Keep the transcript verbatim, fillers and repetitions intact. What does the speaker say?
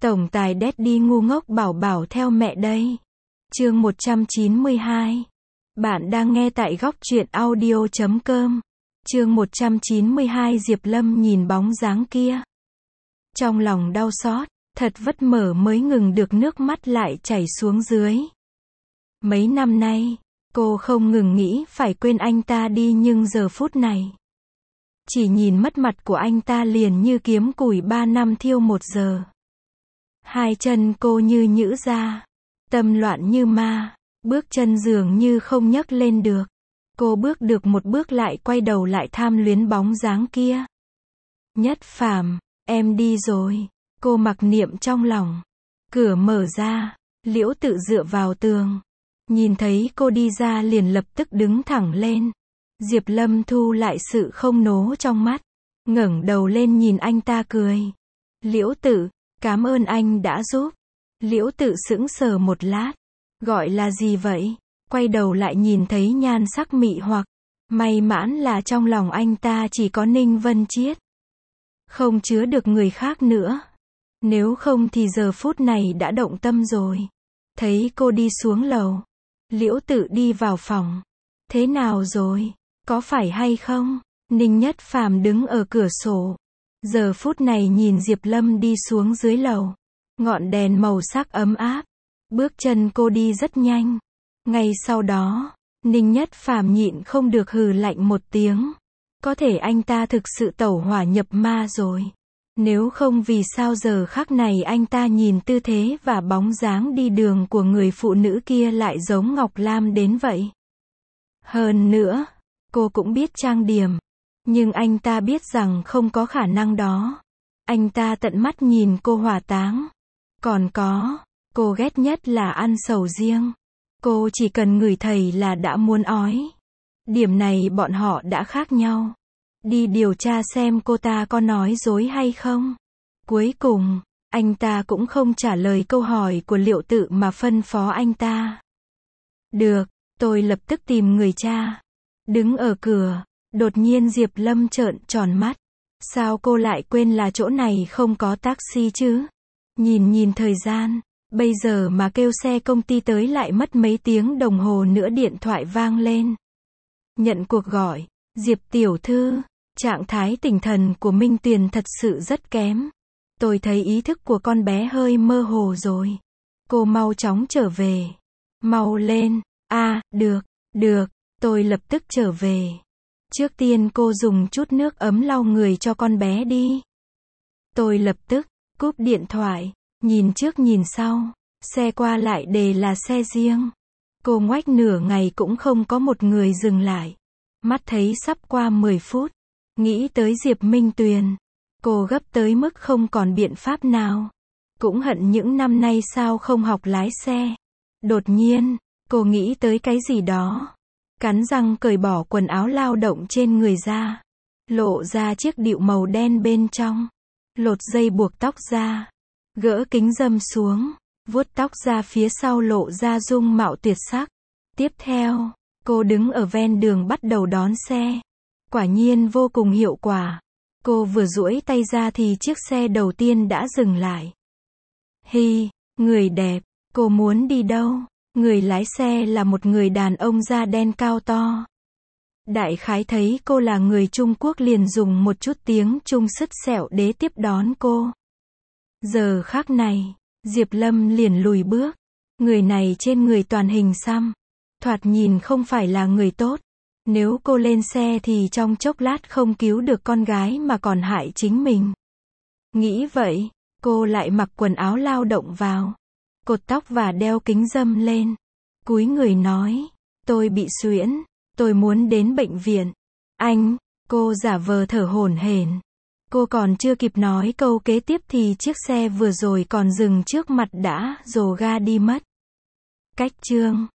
Tổng tài Daddy ngu ngốc bảo bảo theo mẹ đây. Chương một trăm chín mươi hai. Bạn đang nghe tại góc truyện audio chấm com. Chương một trăm chín mươi hai. Diệp Lâm nhìn bóng dáng kia. Trong lòng đau xót, thật vất mở mới ngừng được nước mắt lại chảy xuống dưới. Mấy năm nay, cô không ngừng nghĩ phải quên anh ta đi nhưng giờ phút này. Chỉ nhìn mất mặt của anh ta liền như kiếm củi ba năm thiêu một giờ. Hai chân cô như nhũ ra, tâm loạn như ma, bước chân dường như không nhấc lên được. Cô bước được một bước lại quay đầu lại tham luyến bóng dáng kia. Nhất Phàm, em đi rồi, cô mặc niệm trong lòng. Cửa mở ra, Liễu Tự dựa vào tường. Nhìn thấy cô đi ra liền lập tức đứng thẳng lên. Diệp Lâm thu lại sự không nố trong mắt, ngẩng đầu lên nhìn anh ta cười. Liễu Tự, cảm ơn anh đã giúp. Liễu Tự sững sờ một lát. Gọi là gì vậy? Quay đầu lại nhìn thấy nhan sắc mị hoặc. May mãn là trong lòng anh ta chỉ có Ninh Vân Chiết. Không chứa được người khác nữa. Nếu không thì giờ phút này đã động tâm rồi. Thấy cô đi xuống lầu. Liễu Tự đi vào phòng. Thế nào rồi? Có phải hay không? Ninh Nhất Phàm đứng ở cửa sổ. Giờ phút này nhìn Diệp Lâm đi xuống dưới lầu. Ngọn đèn màu sắc ấm áp. Bước chân cô đi rất nhanh. Ngay sau đó, Ninh Nhất Phàm nhịn không được hừ lạnh một tiếng. Có thể anh ta thực sự tẩu hỏa nhập ma rồi. Nếu không vì sao giờ khắc này anh ta nhìn tư thế và bóng dáng đi đường của người phụ nữ kia lại giống Ngọc Lam đến vậy. Hơn nữa, cô cũng biết trang điểm. Nhưng anh ta biết rằng không có khả năng đó. Anh ta tận mắt nhìn cô hỏa táng. Còn có, cô ghét nhất là ăn sầu riêng. Cô chỉ cần ngửi thấy là đã muốn ói. Điểm này bọn họ đã khác nhau. Đi điều tra xem cô ta có nói dối hay không. Cuối cùng, anh ta cũng không trả lời câu hỏi của Liễu Tự mà phân phó anh ta. Được, tôi lập tức tìm người cha. Đứng ở cửa, đột nhiên Diệp Lâm trợn tròn mắt. Sao cô lại quên là chỗ này không có taxi chứ? Nhìn nhìn thời gian, bây giờ mà kêu xe công ty tới lại mất mấy tiếng đồng hồ nữa. Điện thoại vang lên. Nhận cuộc gọi. Diệp tiểu thư, trạng thái tinh thần của Minh Tuyền thật sự rất kém. Tôi thấy ý thức của con bé hơi mơ hồ rồi. Cô mau chóng trở về. Mau lên. À, được, được, tôi lập tức trở về. Trước tiên cô dùng chút nước ấm lau người cho con bé đi. Tôi lập tức cúp điện thoại, nhìn trước nhìn sau, xe qua lại đều là xe riêng. Cô ngoách nửa ngày cũng không có một người dừng lại. Mắt thấy sắp qua mười phút, nghĩ tới Diệp Minh Tuyền. Cô gấp tới mức không còn biện pháp nào. Cũng hận những năm nay sao không học lái xe. Đột nhiên, cô nghĩ tới cái gì đó. Cắn răng cởi bỏ quần áo lao động trên người ra. Lộ ra chiếc đĩu màu đen bên trong. Lột dây buộc tóc ra. Gỡ kính râm xuống. Vuốt tóc ra phía sau lộ ra dung mạo tuyệt sắc. Tiếp theo, cô đứng ở ven đường bắt đầu đón xe. Quả nhiên vô cùng hiệu quả. Cô vừa duỗi tay ra thì chiếc xe đầu tiên đã dừng lại. Hi, người đẹp, cô muốn đi đâu? Người lái xe là một người đàn ông da đen cao to. Đại khái thấy cô là người Trung Quốc liền dùng một chút tiếng Trung sứt sẹo để tiếp đón cô. Giờ khắc này, Diệp Lâm liền lùi bước. Người này trên người toàn hình xăm. Thoạt nhìn không phải là người tốt. Nếu cô lên xe thì trong chốc lát không cứu được con gái mà còn hại chính mình. Nghĩ vậy, cô lại mặc quần áo lao động vào. Cột tóc và đeo kính râm lên. Cúi người nói, tôi bị suyễn, tôi muốn đến bệnh viện. Anh, cô giả vờ thở hổn hển. Cô còn chưa kịp nói câu kế tiếp thì chiếc xe vừa rồi còn dừng trước mặt đã dồ ga đi mất. Cách chương